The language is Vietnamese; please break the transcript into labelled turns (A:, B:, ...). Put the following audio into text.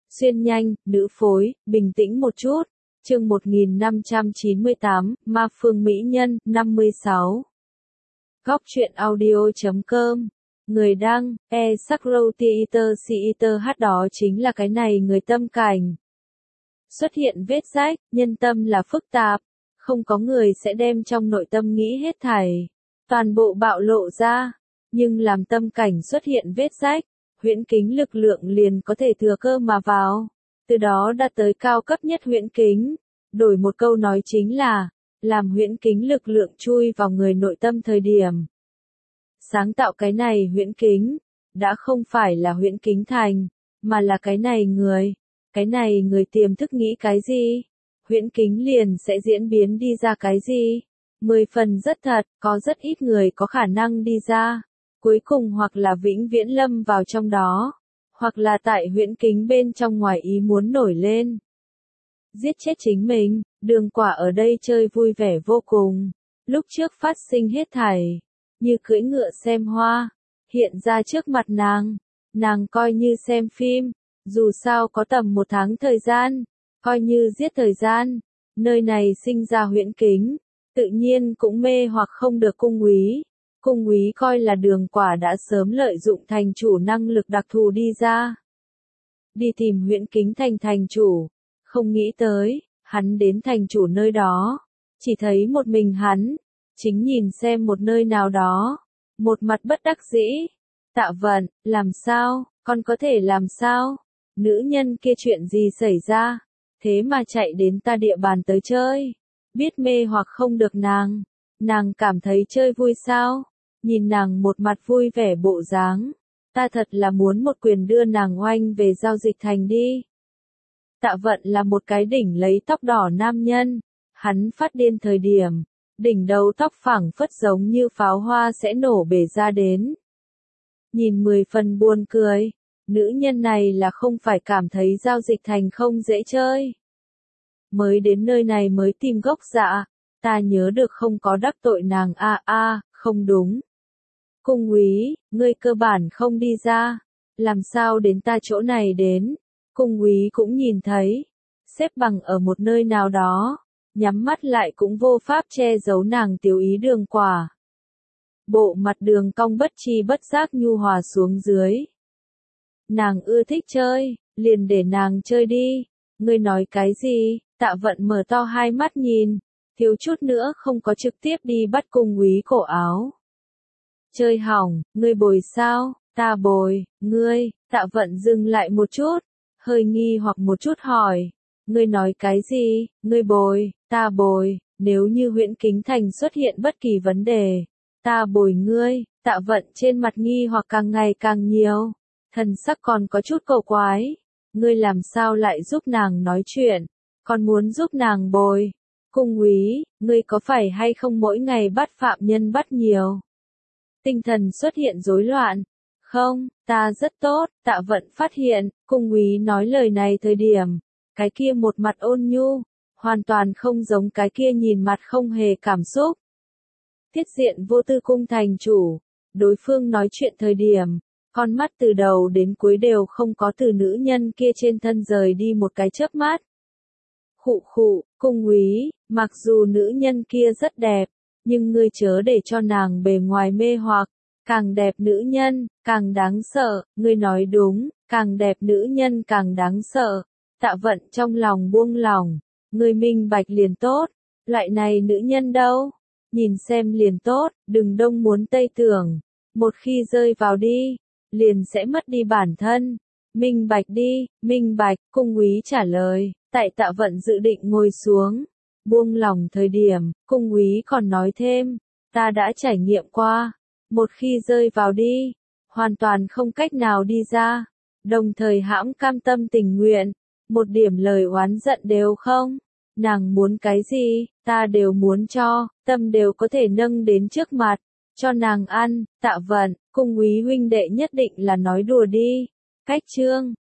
A: Xuyên nhanh, nữ phối, bình tĩnh một chút. Chương 1598, Ma Phương Mỹ Nhân, 56. Góc truyện audio.com. Người đăng, Sakrotheater đó chính là cái này người tâm cảnh. Xuất hiện vết rách, nhân tâm là phức tạp, không có người sẽ đem trong nội tâm nghĩ hết thảy, toàn bộ bạo lộ ra, nhưng làm tâm cảnh xuất hiện vết rách, huyễn kính lực lượng liền có thể thừa cơ mà vào, từ đó đã tới cao cấp nhất huyễn kính. Đổi một câu nói chính là, làm huyễn kính lực lượng chui vào người nội tâm thời điểm. Sáng tạo cái này huyễn kính, đã không phải là huyễn kính thành, mà là cái này người tiềm thức nghĩ cái gì, huyễn kính liền sẽ diễn biến đi ra cái gì. 10 phần rất thật, có rất ít người có khả năng đi ra, cuối cùng hoặc là vĩnh viễn lâm vào trong đó, hoặc là tại huyễn kính bên trong ngoài ý muốn nổi lên. Giết chết chính mình, Đường Quả ở đây chơi vui vẻ vô cùng, lúc trước phát sinh hết thảy, như cưỡi ngựa xem hoa, hiện ra trước mặt nàng coi như xem phim, dù sao có tầm 1 tháng thời gian, coi như giết thời gian, nơi này sinh ra huyễn kính, tự nhiên cũng mê hoặc không được cung úy coi là Đường Quả đã sớm lợi dụng thành chủ năng lực đặc thù đi ra. Đi tìm huyễn kính thành chủ, không nghĩ tới, hắn đến thành chủ nơi đó, chỉ thấy một mình hắn, chính nhìn xem một nơi nào đó, một mặt bất đắc dĩ. Tạ Vận, làm sao, con có thể làm sao? Nữ nhân kia chuyện gì xảy ra? Thế mà chạy đến ta địa bàn tới chơi, biết mê hoặc không được nàng cảm thấy chơi vui sao? Nhìn nàng một mặt vui vẻ bộ dáng, ta thật là muốn một quyền đưa nàng oanh về giao dịch thành đi. Tạ Vận là một cái đỉnh lấy tóc đỏ nam nhân, hắn phát điên thời điểm, đỉnh đầu tóc phẳng phất giống như pháo hoa sẽ nổ bể ra đến. Nhìn 10 phần buồn cười, nữ nhân này là không phải cảm thấy giao dịch thành không dễ chơi. Mới đến nơi này mới tìm gốc dạ, ta nhớ được không có đắc tội nàng không đúng. Cung úy, ngươi cơ bản không đi ra, làm sao đến ta chỗ này đến? Cung úy cũng nhìn thấy, xếp bằng ở một nơi nào đó, nhắm mắt lại cũng vô pháp che giấu nàng tiểu ý Đường Quả. Bộ mặt Đường cong bất chi bất giác nhu hòa xuống dưới. Nàng ưa thích chơi, liền để nàng chơi đi. Ngươi nói cái gì? Tạ Vận mở to hai mắt nhìn, thiếu chút nữa không có trực tiếp đi bắt cung úy cổ áo. Chơi hỏng, ngươi bồi sao? Ta bồi, ngươi. Tạ Vận dừng lại một chút, hơi nghi hoặc một chút hỏi. Ngươi nói cái gì? Ngươi bồi, ta bồi, nếu như huyễn kính thành xuất hiện bất kỳ vấn đề, ta bồi ngươi. Tạ Vận trên mặt nghi hoặc càng ngày càng nhiều, thần sắc còn có chút cầu quái. Ngươi làm sao lại giúp nàng nói chuyện, còn muốn giúp nàng bồi? Cung úy, ngươi có phải hay không mỗi ngày bắt phạm nhân bắt nhiều? Tinh thần xuất hiện rối loạn. Không, ta rất tốt. Tạ Vận phát hiện, cung úy nói lời này thời điểm, cái kia một mặt ôn nhu, hoàn toàn không giống cái kia nhìn mặt không hề cảm xúc. Tiết Diện vô tư cung thành chủ, đối phương nói chuyện thời điểm, con mắt từ đầu đến cuối đều không có từ nữ nhân kia trên thân rời đi một cái chớp mắt. Khụ, cung úy, mặc dù nữ nhân kia rất đẹp, nhưng ngươi chớ để cho nàng bề ngoài mê hoặc, càng đẹp nữ nhân, càng đáng sợ, ngươi nói đúng, càng đẹp nữ nhân càng đáng sợ. Tạ Vận trong lòng buông lỏng, ngươi minh bạch liền tốt, loại này nữ nhân đâu, nhìn xem liền tốt, đừng đông muốn tây tưởng, một khi rơi vào đi, liền sẽ mất đi bản thân. Minh bạch đi, minh bạch, cung úy trả lời. Tại Tạ Vận dự định ngồi xuống, buông lỏng thời điểm, cung úy còn nói thêm, ta đã trải nghiệm qua, một khi rơi vào đi, hoàn toàn không cách nào đi ra, đồng thời hãm cam tâm tình nguyện, một điểm lời oán giận đều không. Nàng muốn cái gì, ta đều muốn cho, tâm đều có thể nâng đến trước mặt, cho nàng ăn. Tạ Vận, cung úy huynh đệ nhất định là nói đùa đi. Cách chương